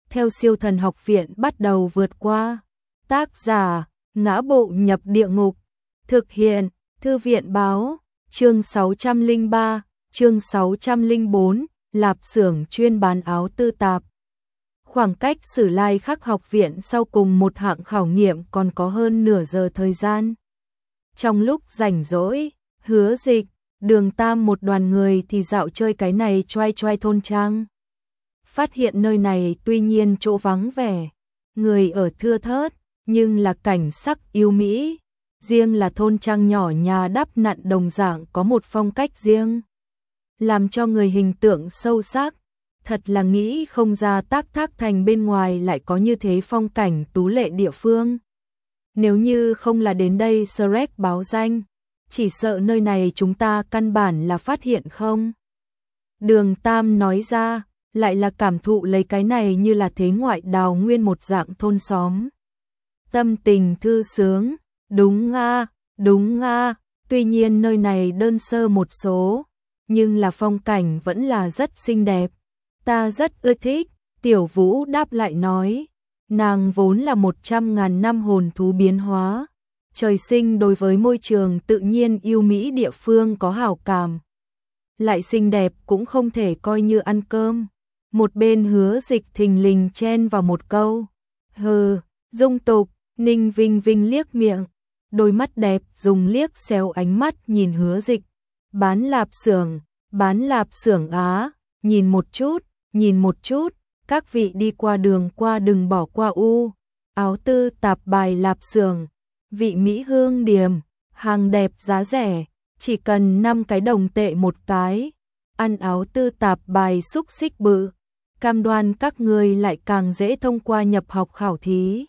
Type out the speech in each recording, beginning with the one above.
theo Siêu Thần Học Viện bắt đầu vượt qua. Tác giả: Ngã Bộ Nhập Địa Ngục. Thực hiện: Thư viện báo. Chương 603, chương 604, lạp xưởng chuyên bán áo tư tạp. Khoảng cách Sử Lai Khắc Học Viện sau cùng một hạng khảo nghiệm còn có hơn nửa giờ thời gian. Trong lúc rảnh rỗi, Hứa Dịch, Đường Tam một đoàn người thì dạo chơi cái này choai choai thôn trang. Phát hiện nơi này tuy nhiên chỗ vắng vẻ, người ở thưa thớt, nhưng là cảnh sắc yêu mỹ. Riêng là thôn trang nhỏ nhà đắp nặn đồng dạng có một phong cách riêng, làm cho người hình tượng sâu sắc. Thật là nghĩ không ra Tác Thác Thành bên ngoài lại có như thế phong cảnh tú lệ địa phương. Nếu như không là đến đây Shrek báo danh, chỉ sợ nơi này chúng ta căn bản là phát hiện không. Đường Tam nói ra, lại là cảm thụ lấy cái này như là thế ngoại đào nguyên một dạng thôn xóm. Tâm tình thư sướng, đúng nga, tuy nhiên nơi này đơn sơ một số, nhưng là phong cảnh vẫn là rất xinh đẹp. Ta rất ưa thích, Tiểu Vũ đáp lại nói, nàng vốn là 100.000 năm hồn thú biến hóa, trời sinh đối với môi trường tự nhiên yêu mỹ địa phương có hảo cảm. Lại xinh đẹp cũng không thể coi như ăn cơm. Một bên Hứa Dịch thình lình chen vào một câu. Hừ, dung tục. Ninh Vinh Vinh liếc miệng, đôi mắt đẹp dùng liếc xéo ánh mắt nhìn Hứa Dịch. Bán lạp xưởng á, nhìn một chút, các vị đi qua đường qua đừng bỏ qua áo tư tạp bài lạp xưởng, vị Mỹ hương điềm, hàng đẹp giá rẻ, chỉ cần 5 cái đồng tệ một cái, ăn áo tư tạp bài xúc xích bự, cam đoan các người lại càng dễ thông qua nhập học khảo thí.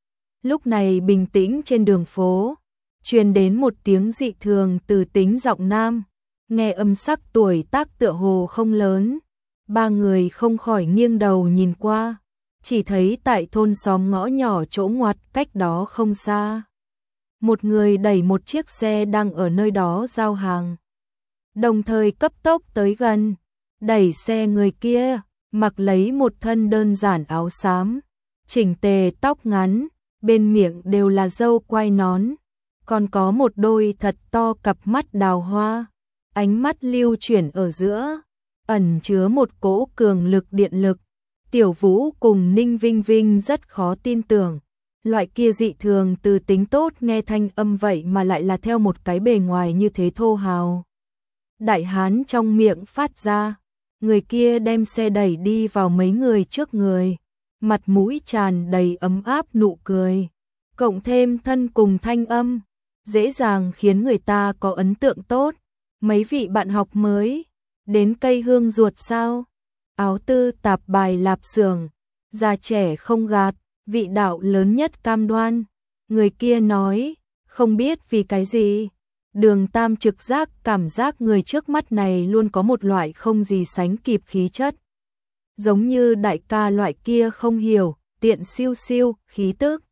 Lúc này bình tĩnh trên đường phố, truyền đến một tiếng dị thường từ tính giọng nam, nghe âm sắc tuổi tác tựa hồ không lớn. Ba người không khỏi nghiêng đầu nhìn qua, chỉ thấy tại thôn xóm ngõ nhỏ chỗ ngoặt cách đó không xa. Một người đẩy một chiếc xe đang ở nơi đó giao hàng, đồng thời cấp tốc tới gần. Đẩy xe người kia, mặc lấy một thân đơn giản áo xám, chỉnh tề tóc ngắn, bên miệng đều là râu quai nón, còn có một đôi thật to cặp mắt đào hoa, ánh mắt lưu chuyển ở giữa, ẩn chứa một cỗ cường lực điện lực. Tiểu Vũ cùng Ninh Vinh Vinh rất khó tin tưởng, loại kia dị thường từ tính tốt nghe thanh âm vậy mà lại là theo một cái bề ngoài như thế thô hào. Đại hán trong miệng phát ra, người kia đem xe đẩy đi vào mấy người trước người, mặt mũi tràn đầy ấm áp nụ cười, cộng thêm thân cùng thanh âm, dễ dàng khiến người ta có ấn tượng tốt. Mấy vị bạn học mới, đến cây hương ruột sao? Áo tư tạp bài lạp xưởng, già trẻ không gạt, vị đạo lớn nhất cam đoan. Người kia nói, không biết vì cái gì. Đường Tam trực giác cảm giác người trước mắt này luôn có một loại không gì sánh kịp khí chất. Giống như đại ca loại kia không hiểu, tiện siêu siêu, khí tức.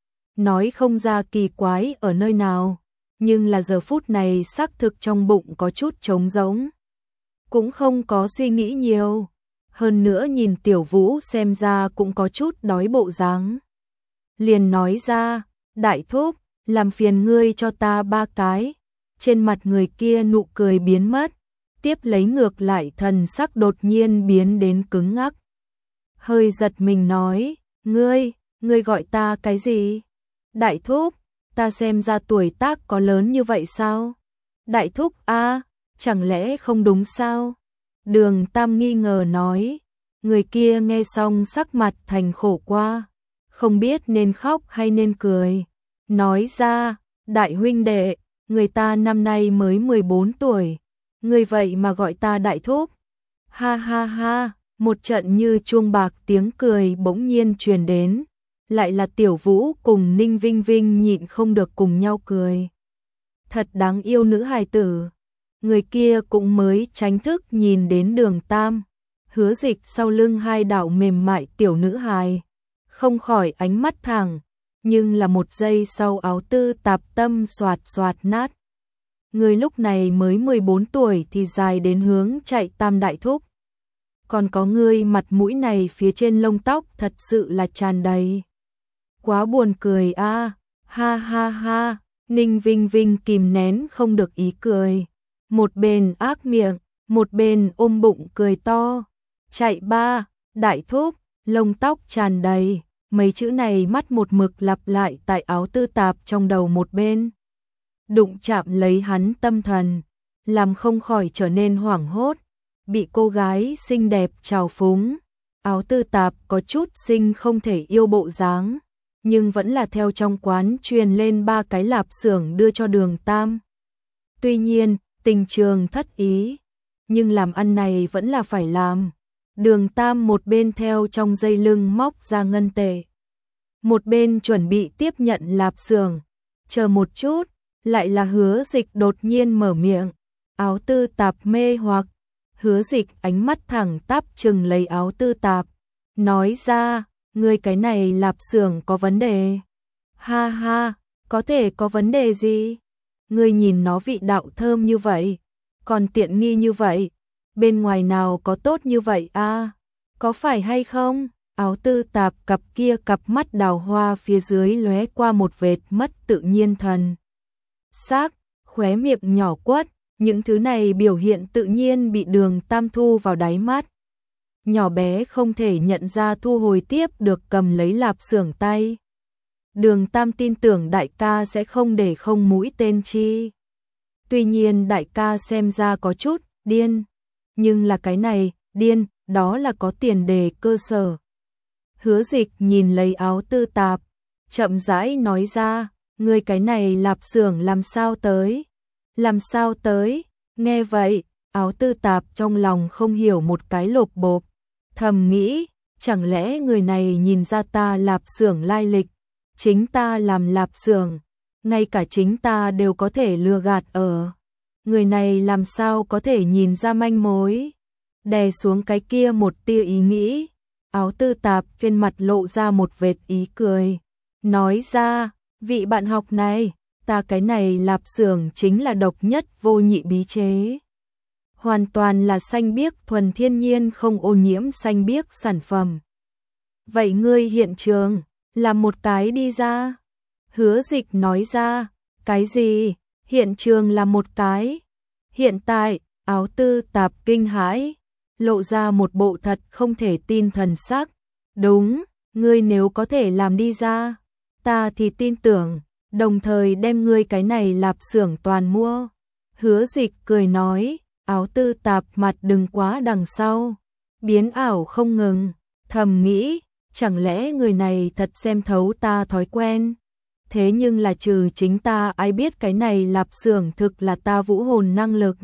Nói không ra kỳ quái ở nơi nào, nhưng là giờ phút này xác thực trong bụng có chút trống rỗng. Cũng không có suy nghĩ nhiều, hơn nữa nhìn Tiểu Vũ xem ra cũng có chút đói bộ dáng. Liền nói ra, đại thúc, làm phiền ngươi cho ta 3 cái. Trên mặt người kia nụ cười biến mất, tiếp lấy ngược lại thần sắc đột nhiên biến đến cứng ngắc. Hơi giật mình nói, ngươi gọi ta cái gì? Đại thúc, ta xem ra tuổi tác có lớn như vậy sao? Đại thúc a, chẳng lẽ không đúng sao? Đường Tam nghi ngờ nói, người kia nghe xong sắc mặt thành khổ qua, không biết nên khóc hay nên cười. Nói ra, đại huynh đệ, người ta năm nay mới 14 tuổi, người vậy mà gọi ta đại thúc. Ha ha ha, một trận như chuông bạc tiếng cười bỗng nhiên truyền đến, lại là Tiểu Vũ cùng Ninh Vinh Vinh nhịn không được cùng nhau cười. Thật đáng yêu nữ hài tử. Người kia cũng mới tránh thức nhìn đến Đường Tam, Hứa Dịch sau lưng hai đạo mềm mại tiểu nữ hài, không khỏi ánh mắt thẳng, nhưng là một giây sau áo tư tạp tâm xoạt xoạt nát. Người lúc này mới 14 tuổi thì dài đến hướng chạy Tam đại thúc. còn có ngươi mặt mũi này phía trên lông tóc thật sự là tràn đầy. Quá buồn cười a, ha ha ha, Ninh Vinh Vinh kìm nén không được ý cười. Một bên ác miệng, một bên ôm bụng cười to. Chạy ba, đại thúc, lông tóc tràn đầy, mấy chữ này mắt một mực lặp lại tại áo tư tạp trong đầu một bên. Đụng chạm lấy hắn tâm thần, làm không khỏi trở nên hoảng hốt, bị cô gái xinh đẹp trào phúng. Áo tư tạp có chút xinh không thể yêu bộ dáng, nhưng vẫn là theo trong quán truyền lên 3 cái lạp xưởng đưa cho Đường Tam. Tuy nhiên, tình trường thất ý, nhưng làm ăn này vẫn là phải làm. Đường Tam một bên theo trong dây lưng móc ra ngân tệ, một bên chuẩn bị tiếp nhận lạp xưởng. Chờ một chút, lại là Hứa Dịch đột nhiên mở miệng. Áo tư tạp mê hoặc, Hứa Dịch ánh mắt thẳng tắp chừng lấy áo tư tạp, nói ra, ngươi cái này lạp xưởng có vấn đề. Ha ha, có thể có vấn đề gì? Ngươi nhìn nó vị đạo thơm như vậy, còn tiện nghi như vậy, bên ngoài nào có tốt như vậy a? Có phải hay không? Áo tư tạp cặp mắt đào hoa phía dưới lóe qua một vệt mất tự nhiên thần sắc, khóe miệng nhỏ quất, những thứ này biểu hiện tự nhiên bị Đường Tam thu vào đáy mắt. Nhỏ bé không thể nhận ra thu hồi tiếp được cầm lấy lạp xưởng tay. Đường Tam tin tưởng đại ca sẽ không để không mũi tên chi. Tuy nhiên đại ca xem ra có chút điên, nhưng là cái này, điên, đó là có tiền đề cơ sở. Hứa Dịch nhìn lấy áo tư tạp, chậm rãi nói ra, ngươi cái này lạp xưởng làm sao tới? Làm sao tới? Nghe vậy, áo tư tạp trong lòng không hiểu một cái lột bộp, thầm nghĩ, chẳng lẽ người này nhìn ra ta lạp xưởng lai lịch, chính ta làm lạp xưởng, ngay cả chính ta đều có thể lừa gạt ở. Người này làm sao có thể nhìn ra manh mối? Đè xuống cái kia một tia ý nghĩ, áo tư tạp trên mặt lộ ra một vệt ý cười, nói ra, vị bạn học này, ta cái này lạp xưởng chính là độc nhất vô nhị bí chế. Hoàn toàn là xanh biếc thuần thiên nhiên không ô nhiễm xanh biếc sản phẩm. Vậy ngươi hiện trường, làm một cái đi ra. Hứa Dịch nói ra, cái gì? Hiện trường làm một cái. Hiện tại, áo tư tạp kinh hãi, lộ ra một bộ thật không thể tin thần sắc. Đúng, ngươi nếu có thể làm đi ra, ta thì tin tưởng, đồng thời đem ngươi cái này lạp xưởng toàn mua. Hứa Dịch cười nói, áo tư tạp mặt đừng quá đằng sau, biến ảo không ngừng, thầm nghĩ, chẳng lẽ người này thật xem thấu ta thói quen. Thế nhưng là trừ chính ta ai biết cái này lạp xưởng thực là ta vũ hồn năng lực.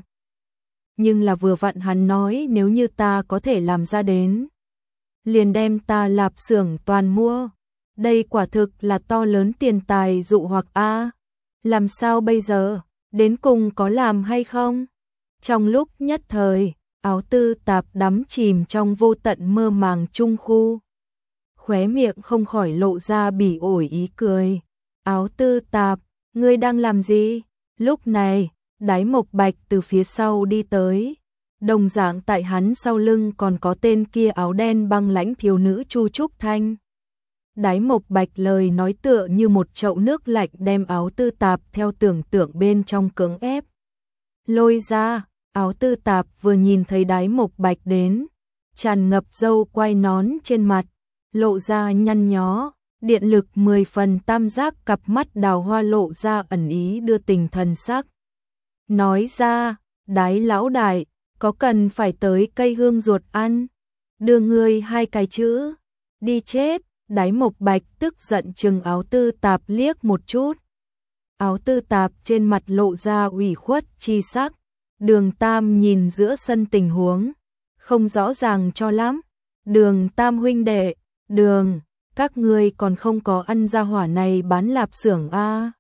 Nhưng là vừa vặn hắn nói nếu như ta có thể làm ra đến, liền đem ta lạp xưởng toàn mua. Đây quả thực là to lớn tiền tài dụ hoặc a. Làm sao bây giờ, đến cùng có làm hay không? Trong lúc nhất thời, áo tư tạp đắm chìm trong vô tận mơ màng trung khu. Khóe miệng không khỏi lộ ra bỉ ổi ý cười. Áo tư tạp, ngươi đang làm gì? Lúc này, Đái Mộc Bạch từ phía sau đi tới. Đồng dạng tại hắn sau lưng còn có tên kia áo đen băng lãnh thiếu nữ Chu Trúc Thanh. Đái Mộc Bạch lời nói tựa như một chậu nước lạnh đem áo tư tạp theo tưởng tượng bên trong cưỡng ép. Lôi ra, áo tư tạp vừa nhìn thấy Đái Mộc Bạch đến, tràn ngập râu quai nón trên mặt, lộ ra nhăn nhó, điện lực 10 phần tam giác cặp mắt đào hoa lộ ra ẩn ý đưa tình thần sắc. Nói ra, Đái lão đại, có cần phải tới cây hương ruột ăn? Đưa ngươi 2 cái chữ, đi chết. Đái Mộc Bạch tức giận chừng áo tư tạp liếc một chút. Áo tư tạp trên mặt lộ ra ủy khuất chi sắc. Đường Tam nhìn giữa sân tình huống, không rõ ràng cho lắm. Đường Tam huynh đệ, Đường, các ngươi còn không có ăn ra hỏa này bán lạp xưởng a?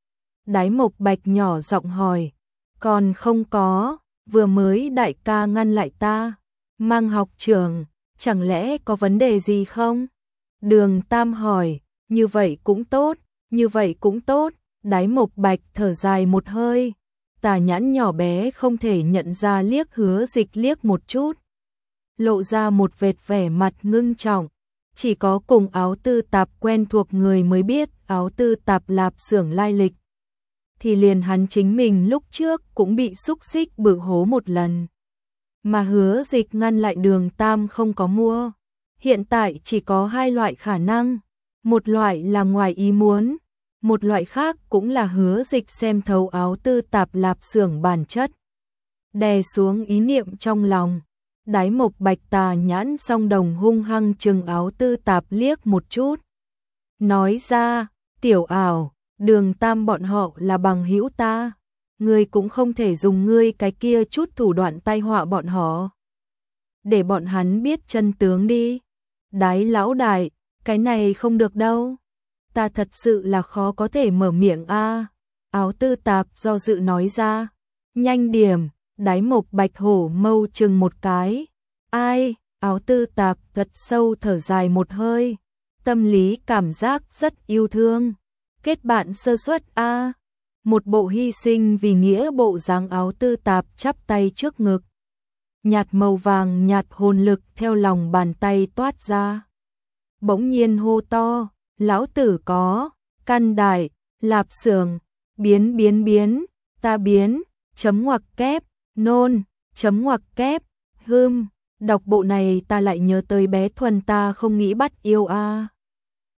Đái Mộc Bạch nhỏ giọng hỏi, còn không có, vừa mới đại ca ngăn lại ta. Mang học trưởng, chẳng lẽ có vấn đề gì không? Đường Tam hỏi, như vậy cũng tốt, như vậy cũng tốt. Đái Mộc Bạch thở dài một hơi, tà nhãn nhỏ bé không thể nhận ra liếc Hứa Dịch liếc một chút. lộ ra một vệt vẻ mặt ngưng trọng. Chỉ có cùng Áo Tư Tạp quen thuộc người mới biết Áo Tư Tạp Lạp Xưởng lai lịch. Thì liền hắn chính mình lúc trước cũng bị xúc xích bự hố một lần. Mà Hứa Dịch ngăn lại Đường Tam không có mua. Hiện tại chỉ có hai loại khả năng. Một loại là ngoài ý muốn. Một loại khác cũng là Hứa Dịch xem thấu Áo Tư Tạp Lạp Xưởng bản chất. Đè xuống ý niệm trong lòng. Đái Mộc Bạch tà nhãn song đồng hung hăng chừng Áo Tư Tạp liếc một chút. Nói ra, Tiểu Ảo, Đường Tam bọn họ là bằng hữu ta. Ngươi cũng không thể dùng ngươi cái kia chút thủ đoạn tai họa bọn họ. Để bọn hắn biết chân tướng đi. Đái lão đại, cái này không được đâu. Ta thật sự là khó có thể mở miệng a. Áo Tư Tạp do dự nói ra. Nhanh điểm, Đái Mộc Bạch hổ mâu chừng một cái. Ai, Áo Tư Tạp thật sâu thở dài một hơi. Tâm lý cảm giác rất yêu thương. Kết bạn sơ suất a. Một bộ hy sinh vì nghĩa bộ dáng Áo Tư Tạp chắp tay trước ngực. Nhạt màu vàng nhạt hồn lực theo lòng bàn tay toát ra. Bỗng nhiên hô to, lão tử có, căn đại, Lạp Xưởng, biến, ta biến, chấm ngoặc kép, nôn, chấm ngoặc kép, đọc bộ này ta lại nhớ tới bé Thuần ta không nghĩ bắt yêu a.